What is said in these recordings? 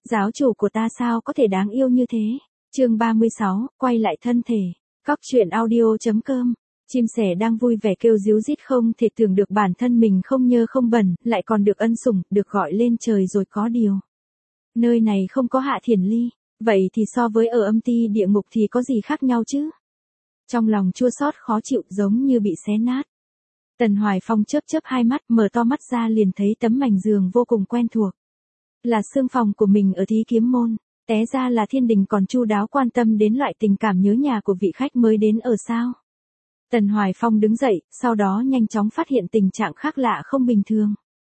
Giáo chủ của ta sao có thể đáng yêu như thế? Chương 36, quay lại thân thể. Các chuyện audio.com. Chim sẻ đang vui vẻ kêu ríu rít không thể tưởng được bản thân mình không nhơ không bẩn, lại còn được ân sủng, được gọi lên trời rồi có điều. Nơi này không có Hạ Thiển Ly, vậy thì so với ở âm ti địa ngục thì có gì khác nhau chứ? Trong lòng chua xót khó chịu giống như bị xé nát. Tần Hoài Phong chớp chớp hai mắt, mở to mắt ra liền thấy tấm mảnh giường vô cùng quen thuộc. Là xương phòng của mình ở Thí Kiếm Môn, té ra là thiên đình còn chu đáo quan tâm đến loại tình cảm nhớ nhà của vị khách mới đến ở sao. Tần Hoài Phong đứng dậy, sau đó nhanh chóng phát hiện tình trạng khác lạ không bình thường.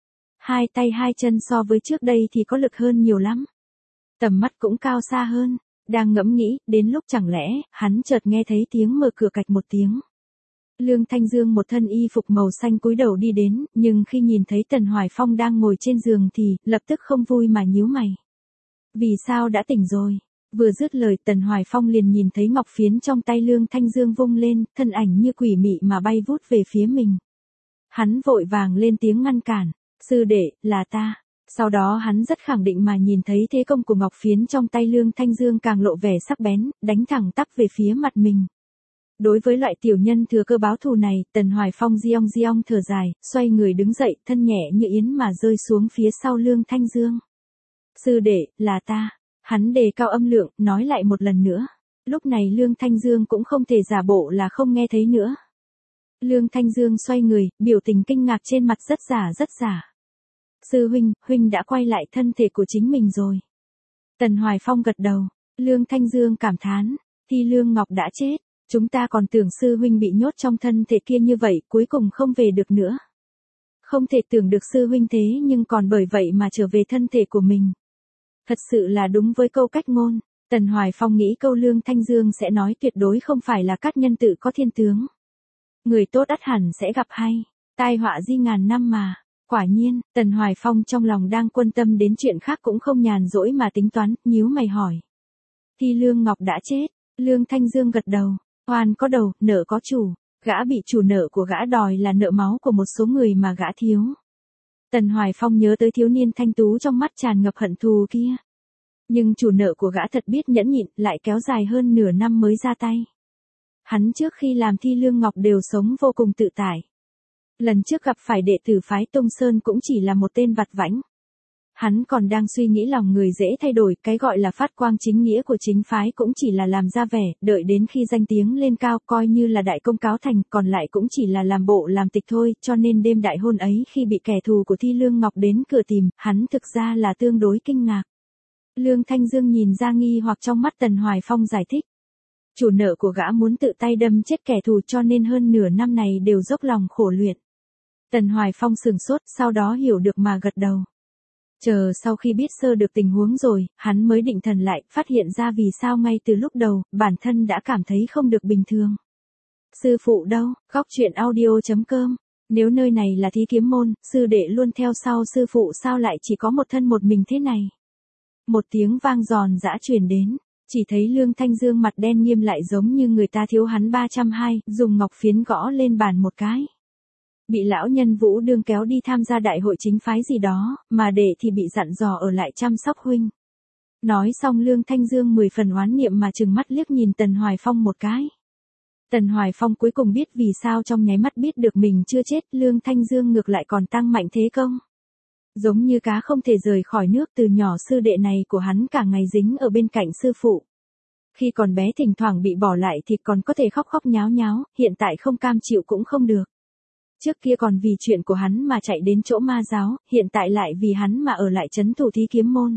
Hai tay hai chân so với trước đây thì có lực hơn nhiều lắm. Tầm mắt cũng cao xa hơn, đang ngẫm nghĩ, đến lúc chẳng lẽ, hắn chợt nghe thấy tiếng mở cửa cạch một tiếng. Lương Thanh Dương một thân y phục màu xanh cúi đầu đi đến, nhưng khi nhìn thấy Tần Hoài Phong đang ngồi trên giường thì, lập tức không vui mà nhíu mày. Vì sao đã tỉnh rồi? Vừa dứt lời Tần Hoài Phong liền nhìn thấy ngọc phiến trong tay Lương Thanh Dương vung lên, thân ảnh như quỷ mị mà bay vút về phía mình. Hắn vội vàng lên tiếng ngăn cản, sư đệ, là ta. Sau đó hắn rất khẳng định mà nhìn thấy thế công của ngọc phiến trong tay Lương Thanh Dương càng lộ vẻ sắc bén, đánh thẳng tắp về phía mặt mình. Đối với loại tiểu nhân thừa cơ báo thù này, Tần Hoài Phong giong thở dài, xoay người đứng dậy, thân nhẹ như yến mà rơi xuống phía sau Lương Thanh Dương. Sư đệ, là ta. Hắn đề cao âm lượng, nói lại một lần nữa. Lúc này Lương Thanh Dương cũng không thể giả bộ là không nghe thấy nữa. Lương Thanh Dương xoay người, biểu tình kinh ngạc trên mặt rất giả. Sư huynh, huynh đã quay lại thân thể của chính mình rồi. Tần Hoài Phong gật đầu. Lương Thanh Dương cảm thán, Thi Lương Ngọc đã chết. Chúng ta còn tưởng sư huynh bị nhốt trong thân thể kia như vậy, cuối cùng không về được nữa. Không thể tưởng được sư huynh thế nhưng còn bởi vậy mà trở về thân thể của mình. Thật sự là đúng với câu cách ngôn. Tần Hoài Phong nghĩ câu Lương Thanh Dương sẽ nói tuyệt đối không phải là cát nhân tự có thiên tướng. Người tốt ắt hẳn sẽ gặp hay, tai họa di ngàn năm mà. Quả nhiên, Tần Hoài Phong trong lòng đang quan tâm đến chuyện khác cũng không nhàn rỗi mà tính toán, nhíu mày hỏi. Thi Lương Ngọc đã chết. Lương Thanh Dương gật đầu. Oan có đầu, nợ có chủ. Gã bị chủ nợ của gã đòi là nợ máu của một số người mà gã thiếu. Tần Hoài Phong nhớ tới thiếu niên thanh tú trong mắt tràn ngập hận thù kia. Nhưng chủ nợ của gã thật biết nhẫn nhịn, lại kéo dài hơn nửa năm mới ra tay. Hắn trước khi làm Thi Lương Ngọc đều sống vô cùng tự tại. Lần trước gặp phải đệ tử phái Tung Sơn cũng chỉ là một tên vặt vãnh. Hắn còn đang suy nghĩ lòng người dễ thay đổi, cái gọi là phát quang chính nghĩa của chính phái cũng chỉ là làm ra vẻ, đợi đến khi danh tiếng lên cao coi như là đại công cáo thành, còn lại cũng chỉ là làm bộ làm tịch thôi, cho nên đêm đại hôn ấy khi bị kẻ thù của Thi Lương Ngọc đến cửa tìm, hắn thực ra là tương đối kinh ngạc. Lương Thanh Dương nhìn ra nghi hoặc trong mắt Tần Hoài Phong giải thích. Chủ nợ của gã muốn tự tay đâm chết kẻ thù cho nên hơn nửa năm này đều dốc lòng khổ luyện. Tần Hoài Phong sừng sốt, sau đó hiểu được mà gật đầu. Chờ sau khi biết sơ được tình huống rồi, hắn mới định thần lại, phát hiện ra vì sao ngay từ lúc đầu, bản thân đã cảm thấy không được bình thường. Sư phụ đâu? Góc chuyện audio.com. Nếu nơi này là Thí Kiếm Môn, sư đệ luôn theo sau sư phụ sao lại chỉ có một thân một mình thế này? Một tiếng vang giòn giã truyền đến, chỉ thấy Lương Thanh Dương mặt đen nghiêm lại giống như người ta thiếu hắn 320, dùng ngọc phiến gõ lên bàn một cái. Bị lão nhân Vũ Đương kéo đi tham gia đại hội chính phái gì đó, mà đệ thì bị dặn dò ở lại chăm sóc huynh. Nói xong Lương Thanh Dương 10 phần oán niệm mà trừng mắt liếc nhìn Tần Hoài Phong một cái. Tần Hoài Phong cuối cùng biết vì sao trong nháy mắt biết được mình chưa chết, Lương Thanh Dương ngược lại còn tăng mạnh thế công. Giống như cá không thể rời khỏi nước, từ nhỏ sư đệ này của hắn cả ngày dính ở bên cạnh sư phụ. Khi còn bé thỉnh thoảng bị bỏ lại thì còn có thể khóc nháo nháo, hiện tại không cam chịu cũng không được. Trước kia còn vì chuyện của hắn mà chạy đến chỗ ma giáo, hiện tại lại vì hắn mà ở lại trấn thủ Thí Kiếm Môn.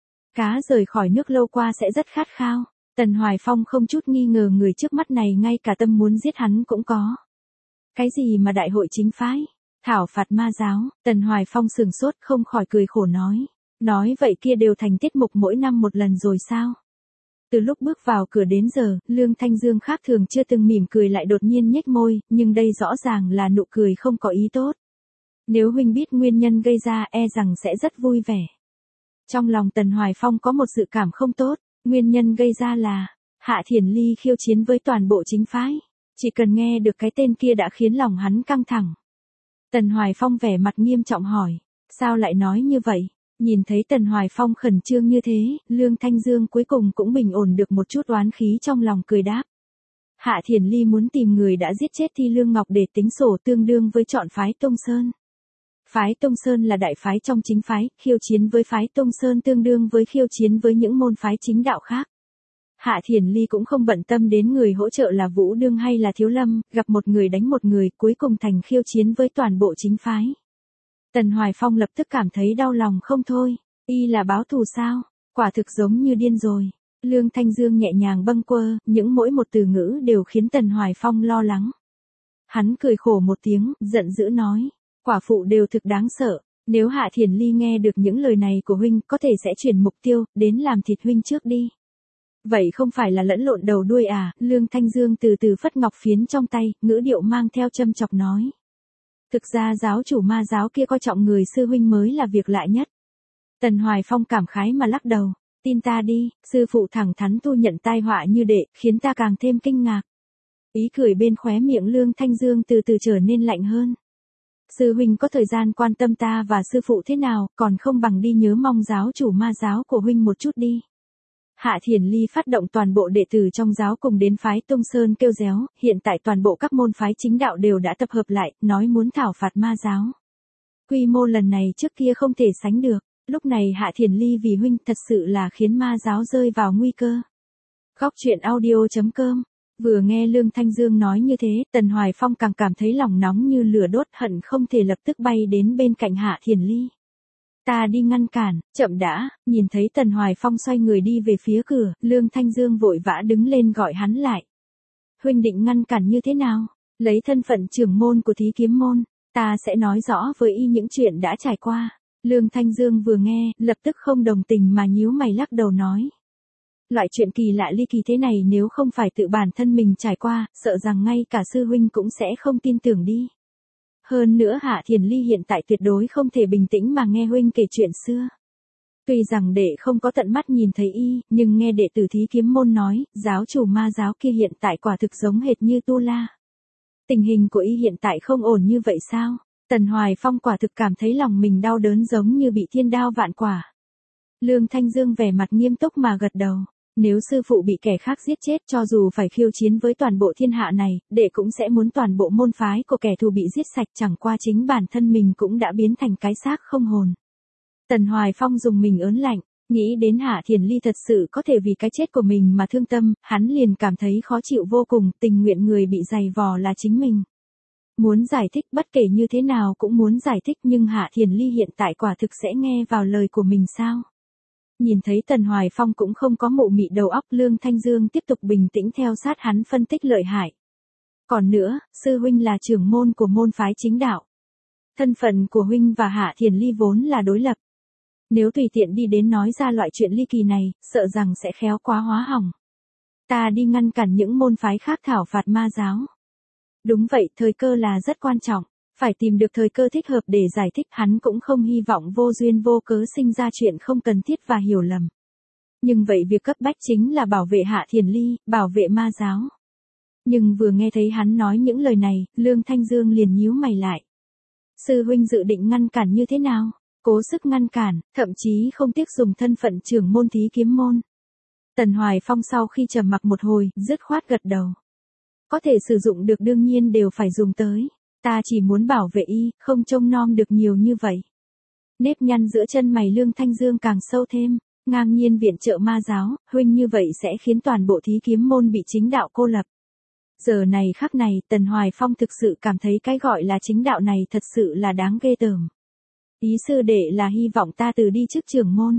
Cá rời khỏi nước lâu qua sẽ rất khát khao. Tần Hoài Phong không chút nghi ngờ người trước mắt này ngay cả tâm muốn giết hắn cũng có. Cái gì mà đại hội chính phái? Thảo phạt ma giáo? Tần Hoài Phong sừng sốt không khỏi cười khổ nói. Nói vậy kia đều thành tiết mục mỗi năm một lần rồi sao? Từ lúc bước vào cửa đến giờ, Lương Thanh Dương khác thường chưa từng mỉm cười lại đột nhiên nhếch môi, nhưng đây rõ ràng là nụ cười không có ý tốt. Nếu huynh biết nguyên nhân gây ra e rằng sẽ rất vui vẻ. Trong lòng Tần Hoài Phong có một dự cảm không tốt, nguyên nhân gây ra là Hạ Thiển Ly khiêu chiến với toàn bộ chính phái. Chỉ cần nghe được cái tên kia đã khiến lòng hắn căng thẳng. Tần Hoài Phong vẻ mặt nghiêm trọng hỏi, sao lại nói như vậy? Nhìn thấy Tần Hoài Phong khẩn trương như thế, Lương Thanh Dương cuối cùng cũng bình ổn được một chút oán khí trong lòng, cười đáp. Hạ Thiền Ly muốn tìm người đã giết chết Thi Lương Ngọc để tính sổ, tương đương với chọn phái Tông Sơn. Phái Tông Sơn là đại phái trong chính phái, khiêu chiến với phái Tông Sơn tương đương với khiêu chiến với những môn phái chính đạo khác. Hạ Thiền Ly cũng không bận tâm đến người hỗ trợ là Vũ Đương hay là Thiếu Lâm, gặp một người đánh một người, cuối cùng thành khiêu chiến với toàn bộ chính phái. Tần Hoài Phong lập tức cảm thấy đau lòng không thôi, y là báo thù sao, quả thực giống như điên rồi. Lương Thanh Dương nhẹ nhàng bâng quơ, những mỗi một từ ngữ đều khiến Tần Hoài Phong lo lắng. Hắn cười khổ một tiếng, giận dữ nói, quả phụ đều thực đáng sợ, nếu Hạ Thiền Ly nghe được những lời này của huynh, có thể sẽ chuyển mục tiêu, đến làm thịt huynh trước đi. Vậy không phải là lẫn lộn đầu đuôi à? Lương Thanh Dương từ từ phất ngọc phiến trong tay, ngữ điệu mang theo châm chọc nói. Thực ra giáo chủ ma giáo kia coi trọng người sư huynh mới là việc lạ nhất. Tần Hoài Phong cảm khái mà lắc đầu, tin ta đi, sư phụ thẳng thắn thu nhận tai họa như đệ, khiến ta càng thêm kinh ngạc. Ý cười bên khóe miệng Lương Thanh Dương từ từ trở nên lạnh hơn. Sư huynh có thời gian quan tâm ta và sư phụ thế nào, còn không bằng đi nhớ mong giáo chủ ma giáo của huynh một chút đi. Hạ Thiền Ly phát động toàn bộ đệ tử trong giáo cùng đến phái Tông Sơn kêu réo, hiện tại toàn bộ các môn phái chính đạo đều đã tập hợp lại, nói muốn thảo phạt ma giáo. Quy mô lần này trước kia không thể sánh được, lúc này Hạ Thiền Ly vì huynh thật sự là khiến ma giáo rơi vào nguy cơ. Góc truyện audio.com. Vừa nghe Lương Thanh Dương nói như thế, Tần Hoài Phong càng cảm thấy lòng nóng như lửa đốt, hận không thể lập tức bay đến bên cạnh Hạ Thiền Ly. Ta đi ngăn cản, chậm đã. Nhìn thấy Tần Hoài Phong xoay người đi về phía cửa, Lương Thanh Dương vội vã đứng lên gọi hắn lại. Huynh định ngăn cản như thế nào? Lấy thân phận trưởng môn của Thí Kiếm môn, ta sẽ nói rõ với y những chuyện đã trải qua. Lương Thanh Dương vừa nghe, lập tức không đồng tình mà nhíu mày lắc đầu nói. Loại chuyện kỳ lạ ly kỳ thế này nếu không phải tự bản thân mình trải qua, sợ rằng ngay cả sư huynh cũng sẽ không tin tưởng đi. Hơn nữa Hạ Thiền Ly hiện tại tuyệt đối không thể bình tĩnh mà nghe huynh kể chuyện xưa. Tuy rằng đệ không có tận mắt nhìn thấy y, nhưng nghe đệ tử Thí Kiếm môn nói, giáo chủ ma giáo kia hiện tại quả thực giống hệt như Tu La. Tình hình của y hiện tại không ổn như vậy sao? Tần Hoài Phong quả thực cảm thấy lòng mình đau đớn giống như bị thiên đao vạn quả. Lương Thanh Dương vẻ mặt nghiêm túc mà gật đầu. Nếu sư phụ bị kẻ khác giết chết, cho dù phải khiêu chiến với toàn bộ thiên hạ này, đệ cũng sẽ muốn toàn bộ môn phái của kẻ thù bị giết sạch, chẳng qua chính bản thân mình cũng đã biến thành cái xác không hồn. Tần Hoài Phong dùng mình ớn lạnh, nghĩ đến Hạ Thiền Ly thật sự có thể vì cái chết của mình mà thương tâm, hắn liền cảm thấy khó chịu vô cùng, tình nguyện người bị giày vò là chính mình. Muốn giải thích bất kể như thế nào cũng muốn giải thích, nhưng Hạ Thiền Ly hiện tại quả thực sẽ nghe vào lời của mình sao? Nhìn thấy Tần Hoài Phong cũng không có mụ mị đầu óc, Lương Thanh Dương tiếp tục bình tĩnh theo sát hắn phân tích lợi hại. Còn nữa, sư huynh là trưởng môn của môn phái chính đạo. Thân phận của huynh và Hạ Thiền Ly vốn là đối lập. Nếu tùy tiện đi đến nói ra loại chuyện ly kỳ này, sợ rằng sẽ khéo quá hóa hỏng. Ta đi ngăn cản những môn phái khác thảo phạt ma giáo. Đúng vậy, thời cơ là rất quan trọng. Phải tìm được thời cơ thích hợp để giải thích, hắn cũng không hy vọng vô duyên vô cớ sinh ra chuyện không cần thiết và hiểu lầm. Nhưng vậy việc cấp bách chính là bảo vệ Hạ Thiền Ly, bảo vệ ma giáo. Nhưng vừa nghe thấy hắn nói những lời này, Lương Thanh Dương liền nhíu mày lại. Sư huynh dự định ngăn cản như thế nào? Cố sức ngăn cản, thậm chí không tiếc dùng thân phận trưởng môn Thí Kiếm môn. Tần Hoài Phong sau khi trầm mặc một hồi, dứt khoát gật đầu. Có thể sử dụng được đương nhiên đều phải dùng tới. Ta chỉ muốn bảo vệ y, không trông nom được nhiều như vậy. Nếp nhăn giữa chân mày Lương Thanh Dương càng sâu thêm, ngang nhiên viện trợ ma giáo, huynh như vậy sẽ khiến toàn bộ Thí Kiếm môn bị chính đạo cô lập. Giờ này khắc này, Tần Hoài Phong thực sự cảm thấy cái gọi là chính đạo này thật sự là đáng ghê tởm. Ý sư đệ là hy vọng ta từ đi chức trưởng môn.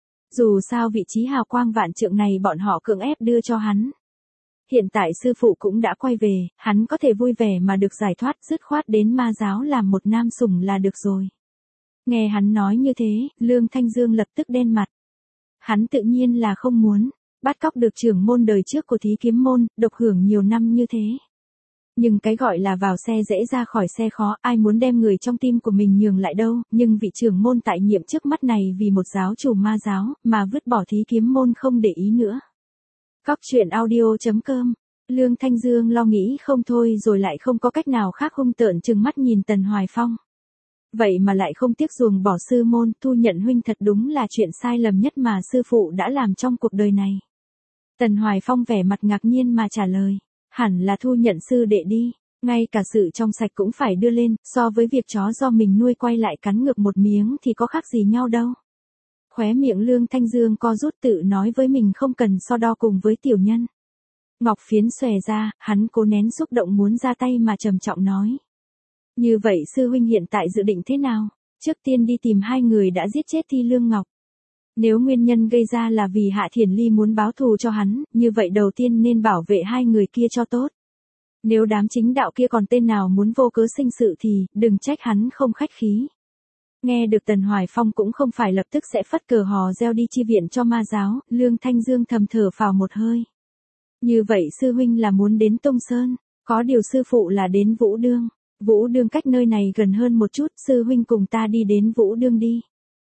Dù sao vị trí hào quang vạn trượng này bọn họ cưỡng ép đưa cho hắn. Hiện tại sư phụ cũng đã quay về, hắn có thể vui vẻ mà được giải thoát, dứt khoát đến ma giáo làm một nam sủng là được rồi. Nghe hắn nói như thế, Lương Thanh Dương lập tức đen mặt. Hắn tự nhiên là không muốn bắt cóc được trưởng môn đời trước của Thí Kiếm môn, độc hưởng nhiều năm như thế. Nhưng cái gọi là vào xe dễ ra khỏi xe khó, ai muốn đem người trong tim của mình nhường lại đâu, nhưng vị trưởng môn tại nhiệm trước mắt này vì một giáo chủ ma giáo, mà vứt bỏ Thí Kiếm môn không để ý nữa. Góc truyện audio.com. Lương Thanh Dương lo nghĩ không thôi rồi lại không có cách nào khác, hung tợn trừng mắt nhìn Tần Hoài Phong. Vậy mà lại không tiếc ruồng bỏ sư môn, thu nhận huynh thật đúng là chuyện sai lầm nhất mà sư phụ đã làm trong cuộc đời này. Tần Hoài Phong vẻ mặt ngạc nhiên mà trả lời, hẳn là thu nhận sư đệ đi, ngay cả sự trong sạch cũng phải đưa lên, so với việc chó do mình nuôi quay lại cắn ngược một miếng thì có khác gì nhau đâu. Khóe miệng Lương Thanh Dương co rút tự nói với mình không cần so đo cùng với tiểu nhân. Ngọc Phiến xòe ra, hắn cố nén xúc động muốn ra tay mà trầm trọng nói. Như vậy sư huynh hiện tại dự định thế nào? Trước tiên đi tìm hai người đã giết chết Thi Lương Ngọc. Nếu nguyên nhân gây ra là vì Hạ Thiền Ly muốn báo thù cho hắn, như vậy đầu tiên nên bảo vệ hai người kia cho tốt. Nếu đám chính đạo kia còn tên nào muốn vô cớ sinh sự thì, đừng trách hắn không khách khí. Nghe được Tần Hoài Phong cũng không phải lập tức sẽ phất cờ hò reo đi chi viện cho ma giáo, Lương Thanh Dương thầm thở phào một hơi. Như vậy sư huynh là muốn đến Tông Sơn, có điều sư phụ là đến Vũ Đương. Vũ Đương cách nơi này gần hơn một chút, sư huynh cùng ta đi đến Vũ Đương đi.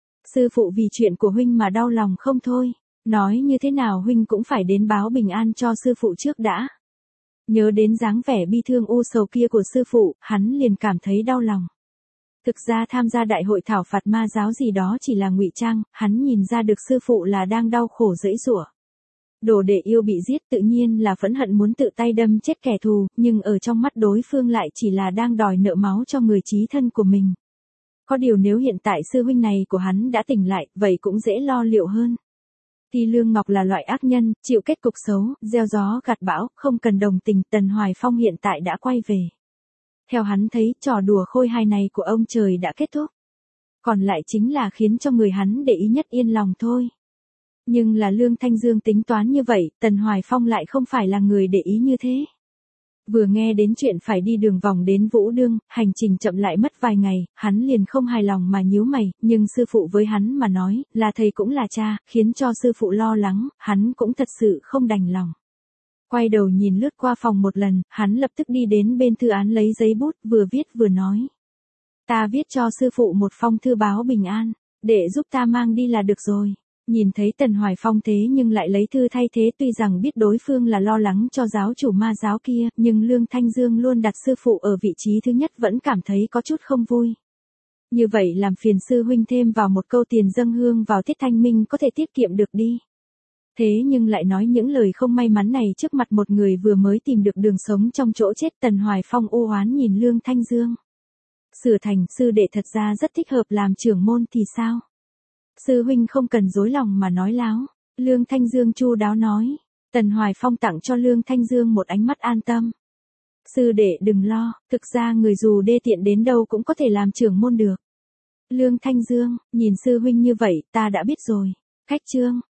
Sư phụ vì chuyện của huynh mà đau lòng không thôi, nói như thế nào huynh cũng phải đến báo bình an cho sư phụ trước đã. Nhớ đến dáng vẻ bi thương u sầu kia của sư phụ, hắn liền cảm thấy đau lòng. Thực ra tham gia đại hội thảo phạt ma giáo gì đó chỉ là ngụy trang, hắn nhìn ra được sư phụ là đang đau khổ giãy giụa. Đồ đệ yêu bị giết tự nhiên là phẫn hận muốn tự tay đâm chết kẻ thù, nhưng ở trong mắt đối phương lại chỉ là đang đòi nợ máu cho người chí thân của mình. Có điều nếu hiện tại sư huynh này của hắn đã tỉnh lại, vậy cũng dễ lo liệu hơn. Thi Lương Ngọc là loại ác nhân, chịu kết cục xấu, gieo gió gặt bão, không cần đồng tình. Tần Hoài Phong hiện tại đã quay về. Theo hắn thấy, trò đùa khôi hài này của ông trời đã kết thúc. Còn lại chính là khiến cho người hắn để ý nhất yên lòng thôi. Nhưng là Lương Thanh Dương tính toán như vậy, Tần Hoài Phong lại không phải là người để ý như thế. Vừa nghe đến chuyện phải đi đường vòng đến Vũ Đương, hành trình chậm lại mất vài ngày, hắn liền không hài lòng mà nhíu mày, nhưng sư phụ với hắn mà nói, là thầy cũng là cha, khiến cho sư phụ lo lắng, hắn cũng thật sự không đành lòng. Quay đầu nhìn lướt qua phòng một lần, hắn lập tức đi đến bên thư án lấy giấy bút, vừa viết vừa nói. Ta viết cho sư phụ một phong thư báo bình an, để giúp ta mang đi là được rồi. Nhìn thấy Tần Hoài Phong thế nhưng lại lấy thư thay thế, tuy rằng biết đối phương là lo lắng cho giáo chủ ma giáo kia, nhưng Lương Thanh Dương luôn đặt sư phụ ở vị trí thứ nhất vẫn cảm thấy có chút không vui. Như vậy làm phiền sư huynh thêm vào một câu tiền dâng hương vào tiết thanh minh có thể tiết kiệm được đi. Thế nhưng lại nói những lời không may mắn này trước mặt một người vừa mới tìm được đường sống trong chỗ chết. Tần Hoài Phong u oán nhìn Lương Thanh Dương. Sửa thành, sư đệ thật ra rất thích hợp làm trưởng môn thì sao? Sư huynh không cần dối lòng mà nói láo. Lương Thanh Dương chu đáo nói. Tần Hoài Phong tặng cho Lương Thanh Dương một ánh mắt an tâm. Sư đệ đừng lo, thực ra người dù đê tiện đến đâu cũng có thể làm trưởng môn được. Lương Thanh Dương, nhìn sư huynh như vậy, ta đã biết rồi. Khách chương.